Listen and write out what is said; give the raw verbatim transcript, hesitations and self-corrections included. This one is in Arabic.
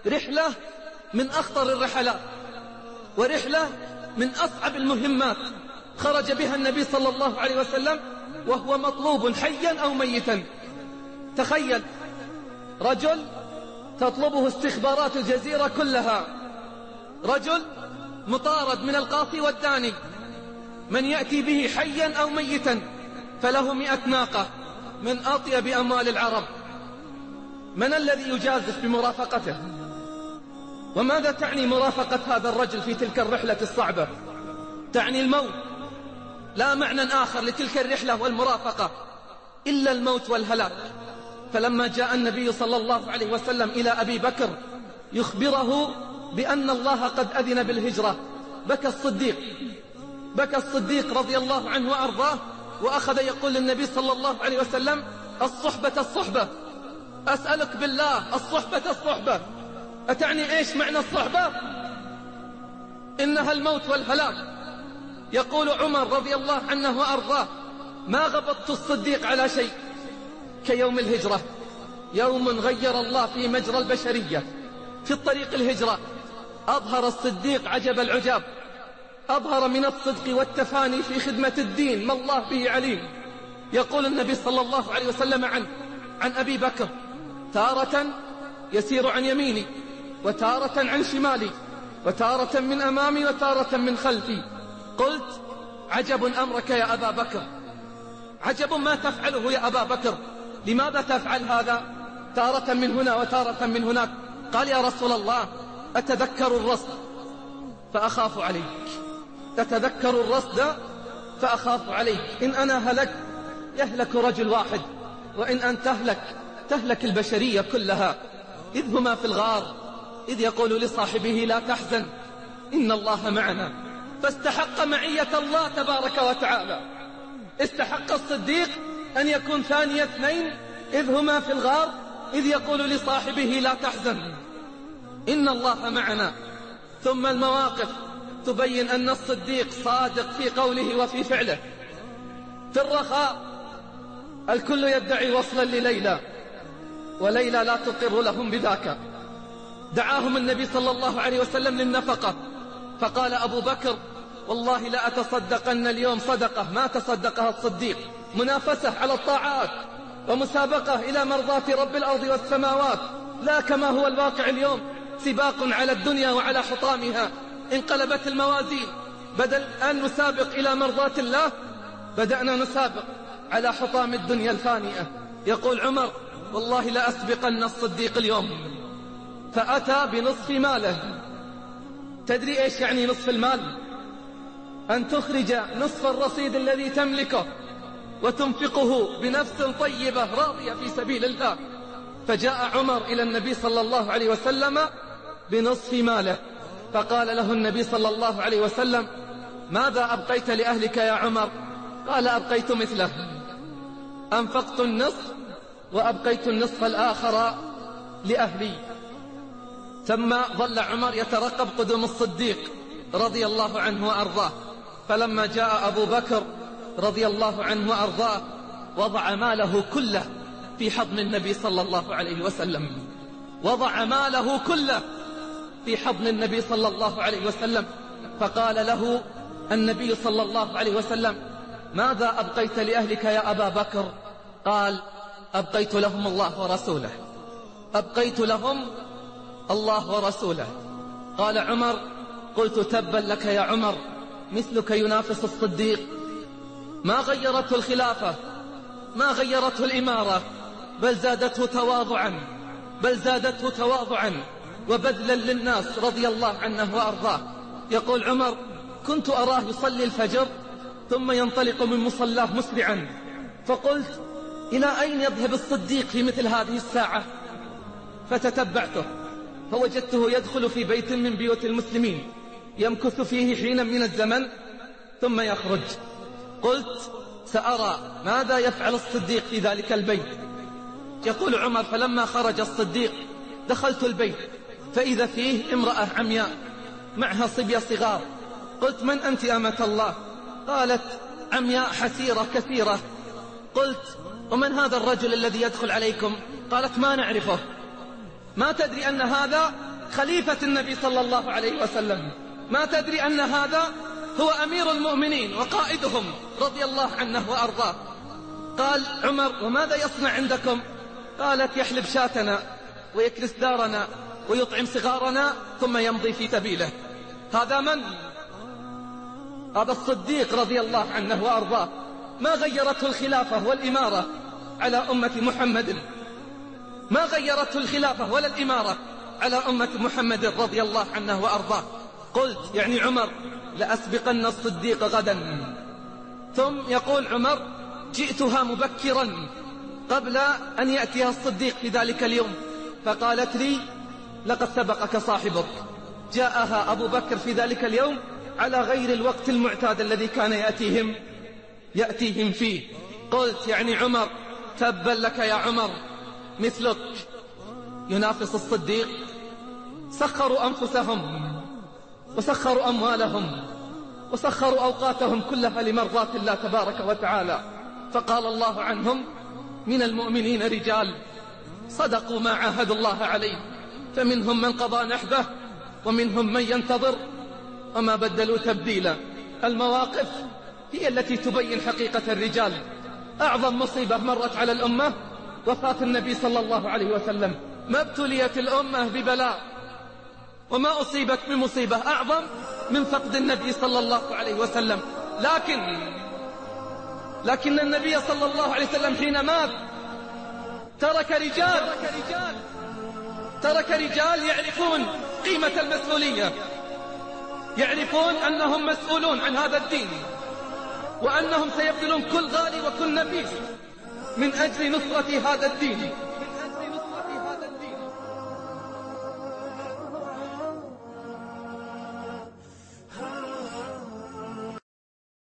رحلة من أخطر الرحلات، ورحلة من أصعب المهمات خرج بها النبي صلى الله عليه وسلم وهو مطلوب حيا أو ميتا. تخيل رجل تطلبه استخبارات الجزيرة كلها، رجل مطارد من القاصي والداني، من يأتي به حيا أو ميتا فله مئة ناقة من أطيب أموال العرب. من الذي يجازف بمرافقته؟ وماذا تعني مرافقة هذا الرجل في تلك الرحلة الصعبة؟ تعني الموت، لا معنى آخر لتلك الرحلة والمرافقة إلا الموت والهلاك. فلما جاء النبي صلى الله عليه وسلم إلى أبي بكر يخبره بأن الله قد أذن بالهجرة، بكى الصديق، بكى الصديق رضي الله عنه وأرضاه، وأخذ يقول للنبي صلى الله عليه وسلم: الصحبة الصحبة، أسألك بالله الصحبة الصحبة. أتعني إيش معنى الصحبة؟ إنها الموت والهلاك. يقول عمر رضي الله عنه وأرضاه: ما غبطت الصديق على شيء كيوم الهجرة، يوم غير الله في مجرى البشرية. في الطريق الهجرة أظهر الصديق عجب العجاب، أظهر من الصدق والتفاني في خدمة الدين ما الله به عليم. يقول النبي صلى الله عليه وسلم عنه عن أبي بكر: تارة يسير عن يميني، وتارة عن شمالي، وتارة من أمامي، وتارة من خلفي. قلت: عجب أمرك يا أبا بكر، عجب ما تفعله يا أبا بكر، لماذا تفعل هذا؟ تارة من هنا وتارة من هناك. قال: يا رسول الله، أتذكر الرصد فأخاف عليك، أتذكر الرصد فأخاف عليك. إن أنا هلك يهلك رجل واحد، وإن أن تهلك تهلك البشرية كلها. إذ هما في الغار إذ يقول لصاحبه: لا تحزن إن الله معنا. فاستحق معية الله تبارك وتعالى. استحق الصديق أن يكون ثاني اثنين إذ هما في الغار إذ يقول لصاحبه: لا تحزن إن الله معنا. ثم المواقف تبين أن الصديق صادق في قوله وفي فعله. في الرخاء الكل يدعي وصلا لليلى، وليلى لا تقر لهم بذاك. دعاهم النبي صلى الله عليه وسلم للنفقة، فقال أبو بكر: والله لا أتصدقن اليوم صدقة ما تصدقها الصديق. منافسة على الطاعات ومسابقة إلى مرضاة رب الأرض والسماوات، لا كما هو الواقع اليوم، سباق على الدنيا وعلى حطامها. انقلبت الموازين، بدل أن نسابق إلى مرضاة الله بدأنا نسابق على حطام الدنيا الفانية. يقول عمر: والله لا أسبقن الصديق اليوم. فأتى بنصف ماله. تدري إيش يعني نصف المال؟ أن تخرج نصف الرصيد الذي تملكه وتنفقه بنفس طيبة راضية في سبيل الله. فجاء عمر إلى النبي صلى الله عليه وسلم بنصف ماله، فقال له النبي صلى الله عليه وسلم: ماذا أبقيت لأهلك يا عمر؟ قال: أبقيت مثله، أنفقت النصف وأبقيت النصف الآخر لأهلي. ثم ظل عمر يترقب قدوم الصديق رضي الله عنه وأرضاه. فلما جاء أبو بكر رضي الله عنه وأرضاه وضع ماله كله في حضن النبي صلى الله عليه وسلم، وضع ماله كله في حضن النبي صلى الله عليه وسلم. فقال له النبي صلى الله عليه وسلم: ماذا أبقيت لأهلك يا أبا بكر؟ قال: أبقيت لهم الله ورسوله، أبقيت لهم الله ورسوله. قال عمر: قلت: تبا لك يا عمر، مثلك ينافس الصديق. ما غيرته الخلافة، ما غيرته الإمارة، بل زادته تواضعا، بل زادته تواضعا وبذلا للناس رضي الله عنه وأرضاه. يقول عمر: كنت أراه يصلي الفجر ثم ينطلق من مصلاه مسرعا، فقلت: إلى أين يذهب الصديق في مثل هذه الساعة؟ فتتبعته فوجدته يدخل في بيت من بيوت المسلمين يمكث فيه حينا من الزمن ثم يخرج. قلت: سأرى ماذا يفعل الصديق في ذلك البيت. يقول عمر: فلما خرج الصديق دخلت البيت فإذا فيه امرأة عمياء معها صبية صغار. قلت: من أنت أمة الله؟ قالت: عمياء حسيرة كثيرة. قلت: ومن هذا الرجل الذي يدخل عليكم؟ قالت: ما نعرفه. ما تدري أن هذا خليفة النبي صلى الله عليه وسلم. ما تدري أن هذا هو أمير المؤمنين وقائدهم رضي الله عنه وأرضاه. قال عمر: وماذا يصنع عندكم؟ قالت: يحلب شاتنا ويكنس دارنا ويطعم صغارنا ثم يمضي في سبيله. هذا من؟ هذا الصديق رضي الله عنه وأرضاه. ما غيرته الخلافة والإمارة على أمة محمد، ما غيرته الخلافة ولا الإمارة على أمة محمد رضي الله عنه وأرضاه. قلت يعني عمر: لأسبقن الصديق غدا. ثم يقول عمر: جئتها مبكرا قبل أن يأتيها الصديق في ذلك اليوم، فقالت لي: لقد سبقك صاحبك. جاءها أبو بكر في ذلك اليوم على غير الوقت المعتاد الذي كان يأتيهم يأتيهم فيه. قلت يعني عمر: تبا لك يا عمر، مثلك ينافس الصديق. سخروا أنفسهم وسخروا أموالهم وسخروا أوقاتهم كلها لمرضاة الله تبارك وتعالى. فقال الله عنهم: من المؤمنين رجال صدقوا ما عاهدوا الله عليه، فمنهم من قضى نحبه ومنهم من ينتظر وما بدلوا تبديلا. المواقف هي التي تبين حقيقة الرجال. أعظم مصيبة مرت على الأمة وفاة النبي صلى الله عليه وسلم. ما ابتليت الأمة ببلاء وما أصيبت بمصيبة أعظم من فقد النبي صلى الله عليه وسلم. لكن لكن النبي صلى الله عليه وسلم حين مات ترك رجال ترك رجال يعرفون قيمة المسؤولية، يعرفون أنهم مسؤولون عن هذا الدين، وأنهم سيبذلون كل غالي وكل نفيس من أجل نصرة هذا الدين.